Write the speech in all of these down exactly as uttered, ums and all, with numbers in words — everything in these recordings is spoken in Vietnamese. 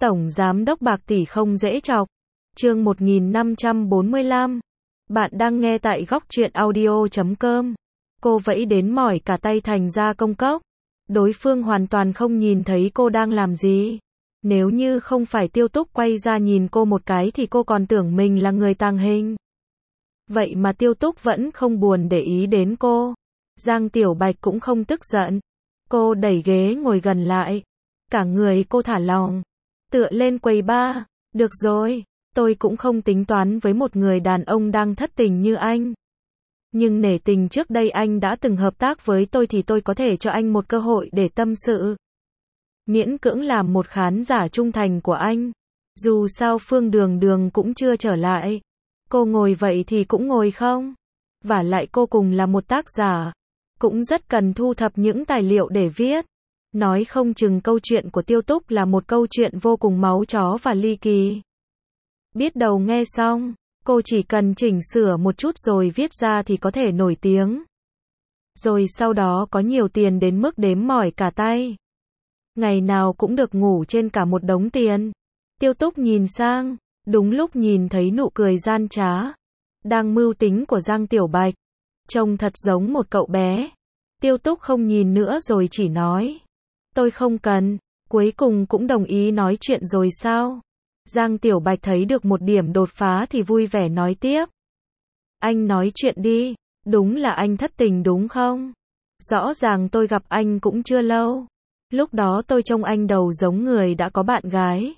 Tổng Giám đốc bạc tỷ không dễ chọc. Chương một nghìn năm trăm bốn mươi lăm. Bạn đang nghe tại góc truyện audio chấm com. Cô vẫy đến mỏi cả tay thành ra công cốc. Đối phương hoàn toàn không nhìn thấy cô đang làm gì. Nếu như không phải Tiêu Túc quay ra nhìn cô một cái thì cô còn tưởng mình là người tàng hình. Vậy mà Tiêu Túc vẫn không buồn để ý đến cô. Giang Tiểu Bạch cũng không tức giận. Cô đẩy ghế ngồi gần lại. Cả người cô thả lỏng. Tựa lên quầy ba. Được rồi, tôi cũng không tính toán với một người đàn ông đang thất tình như anh. Nhưng nể tình trước đây anh đã từng hợp tác với tôi thì tôi có thể cho anh một cơ hội để tâm sự. Miễn cưỡng làm một khán giả trung thành của anh. Dù sao Phương Đường Đường cũng chưa trở lại. Cô ngồi vậy thì cũng ngồi không? Vả lại cô cùng là một tác giả. Cũng rất cần thu thập những tài liệu để viết. Nói không chừng câu chuyện của Tiêu Túc là một câu chuyện vô cùng máu chó và ly kỳ. Biết đầu nghe xong, cô chỉ cần chỉnh sửa một chút rồi viết ra thì có thể nổi tiếng. Rồi sau đó có nhiều tiền đến mức đếm mỏi cả tay. Ngày nào cũng được ngủ trên cả một đống tiền. Tiêu Túc nhìn sang, đúng lúc nhìn thấy nụ cười gian trá, đang mưu tính của Giang Tiểu Bạch. Trông thật giống một cậu bé. Tiêu Túc không nhìn nữa rồi chỉ nói. Tôi không cần, cuối cùng cũng đồng ý nói chuyện rồi sao? Giang Tiểu Bạch thấy được một điểm đột phá thì vui vẻ nói tiếp. Anh nói chuyện đi, đúng là anh thất tình đúng không? Rõ ràng tôi gặp anh cũng chưa lâu. Lúc đó tôi trông anh đầu giống người đã có bạn gái.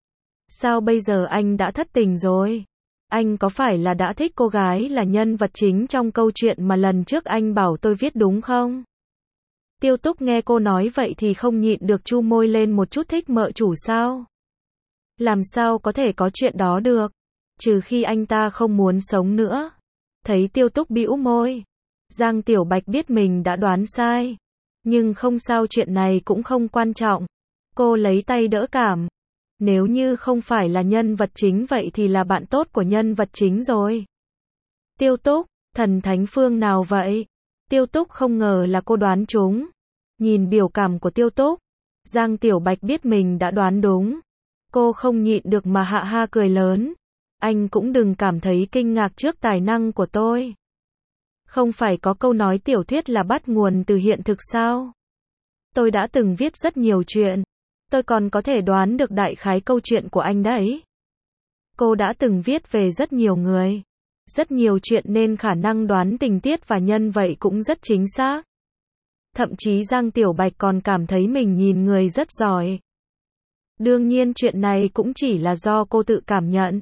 Sao bây giờ anh đã thất tình rồi? Anh có phải là đã thích cô gái là nhân vật chính trong câu chuyện mà lần trước anh bảo tôi viết đúng không? Tiêu Túc nghe cô nói vậy thì không nhịn được chu môi lên một chút thích mợ chủ sao? Làm sao có thể có chuyện đó được? Trừ khi anh ta không muốn sống nữa. Thấy Tiêu Túc bĩu môi. Giang Tiểu Bạch biết mình đã đoán sai. Nhưng không sao, chuyện này cũng không quan trọng. Cô lấy tay đỡ cảm. Nếu như không phải là nhân vật chính vậy thì là bạn tốt của nhân vật chính rồi. Tiêu Túc, thần thánh phương nào vậy? Tiêu Túc không ngờ là cô đoán trúng. Nhìn biểu cảm của Tiêu Túc, Giang Tiểu Bạch biết mình đã đoán đúng. Cô không nhịn được mà hạ ha cười lớn. Anh cũng đừng cảm thấy kinh ngạc trước tài năng của tôi. Không phải có câu nói tiểu thuyết là bắt nguồn từ hiện thực sao? Tôi đã từng viết rất nhiều chuyện. Tôi còn có thể đoán được đại khái câu chuyện của anh đấy. Cô đã từng viết về rất nhiều người. Rất nhiều chuyện nên khả năng đoán tình tiết và nhân vậy cũng rất chính xác. Thậm chí Giang Tiểu Bạch còn cảm thấy mình nhìn người rất giỏi. Đương nhiên chuyện này cũng chỉ là do cô tự cảm nhận.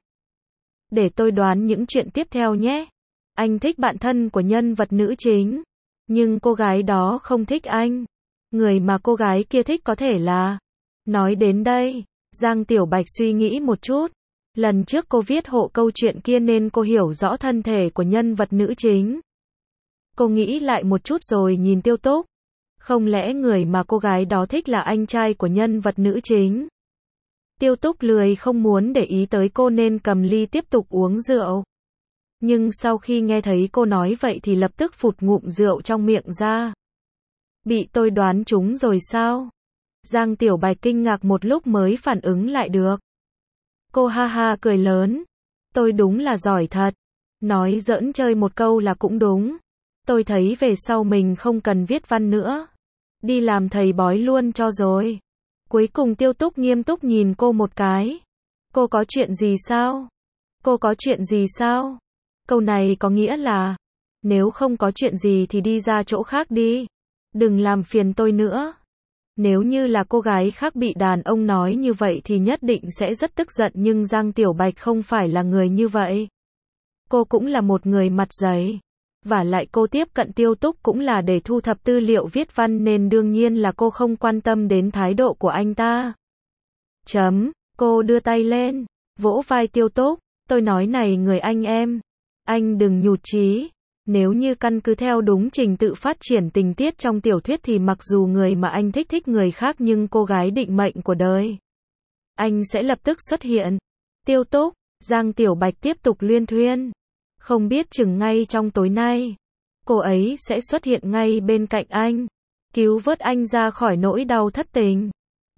Để tôi đoán những chuyện tiếp theo nhé. Anh thích bạn thân của nhân vật nữ chính. Nhưng cô gái đó không thích anh. Người mà cô gái kia thích có thể là... Nói đến đây, Giang Tiểu Bạch suy nghĩ một chút. Lần trước cô viết hộ câu chuyện kia nên cô hiểu rõ thân thể của nhân vật nữ chính. Cô nghĩ lại một chút rồi nhìn Tiêu Túc. Không lẽ người mà cô gái đó thích là anh trai của nhân vật nữ chính? Tiêu Túc lười không muốn để ý tới cô nên cầm ly tiếp tục uống rượu. Nhưng sau khi nghe thấy cô nói vậy thì lập tức phụt ngụm rượu trong miệng ra. Bị tôi đoán trúng rồi sao? Giang Tiểu Bạch kinh ngạc một lúc mới phản ứng lại được. Cô ha ha cười lớn. Tôi đúng là giỏi thật. Nói giỡn chơi một câu là cũng đúng. Tôi thấy về sau mình không cần viết văn nữa. Đi làm thầy bói luôn cho rồi. Cuối cùng Tiêu Túc nghiêm túc nhìn cô một cái. Cô có chuyện gì sao? Cô có chuyện gì sao? Câu này có nghĩa là, nếu không có chuyện gì thì đi ra chỗ khác đi. Đừng làm phiền tôi nữa. Nếu như là cô gái khác bị đàn ông nói như vậy thì nhất định sẽ rất tức giận, nhưng Giang Tiểu Bạch không phải là người như vậy. Cô cũng là một người mặt dày. Vả lại cô tiếp cận Tiêu Túc cũng là để thu thập tư liệu viết văn nên đương nhiên là cô không quan tâm đến thái độ của anh ta. Chấm, cô đưa tay lên, vỗ vai Tiêu Túc. Tôi nói này người anh em, anh đừng nhụt chí. Nếu như căn cứ theo đúng trình tự phát triển tình tiết trong tiểu thuyết thì mặc dù người mà anh thích thích người khác nhưng cô gái định mệnh của đời anh sẽ lập tức xuất hiện. Tiêu Túc, Giang Tiểu Bạch tiếp tục luyên thuyên. Không biết chừng ngay trong tối nay, cô ấy sẽ xuất hiện ngay bên cạnh anh, cứu vớt anh ra khỏi nỗi đau thất tình.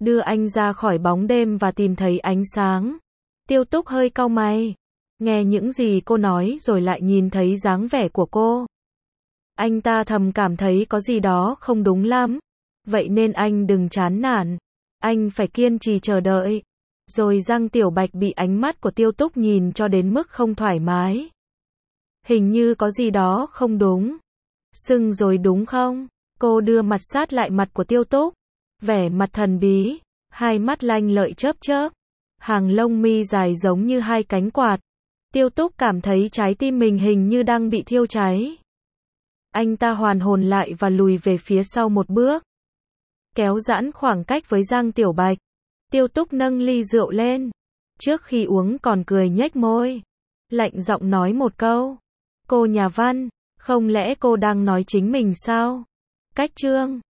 đưa anh ra khỏi bóng đêm và tìm thấy ánh sáng. Tiêu Túc hơi cau mày, nghe những gì cô nói rồi lại nhìn thấy dáng vẻ của cô. Anh ta thầm cảm thấy có gì đó không đúng lắm. Vậy nên anh đừng chán nản. Anh phải kiên trì chờ đợi. Rồi Giang Tiểu Bạch bị ánh mắt của Tiêu Túc nhìn cho đến mức không thoải mái. Hình như có gì đó không đúng. Sưng rồi đúng không? Cô đưa mặt sát lại mặt của Tiêu Túc. Vẻ mặt thần bí. Hai mắt lanh lợi chớp chớp. Hàng lông mi dài giống như hai cánh quạt. Tiêu Túc cảm thấy trái tim mình hình như đang bị thiêu cháy. Anh ta hoàn hồn lại và lùi về phía sau một bước. Kéo giãn khoảng cách với Giang Tiểu Bạch. Tiêu Túc nâng ly rượu lên. Trước khi uống còn cười nhếch môi. Lạnh giọng nói một câu. Cô nhà văn, không lẽ cô đang nói chính mình sao? Cách chương